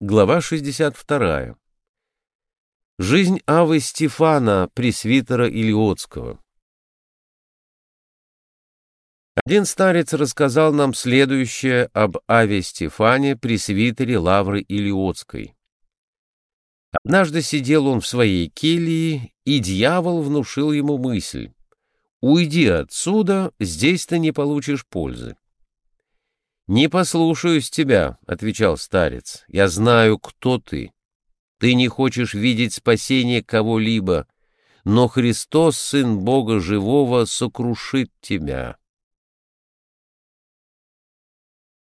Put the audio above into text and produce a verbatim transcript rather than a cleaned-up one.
Глава шестьдесят вторая. Жизнь Авы Стефана, пресвитера Илиотского. Один старец рассказал нам следующее об Аве Стефане, пресвитере Лавры Илиотской. Однажды сидел он в своей келье, и дьявол внушил ему мысль: «Уйди отсюда, здесь ты не получишь пользы». «Не послушаюсь тебя», — отвечал старец, — «я знаю, кто ты. Ты не хочешь видеть спасения кого-либо, но Христос, Сын Бога Живого, сокрушит тебя».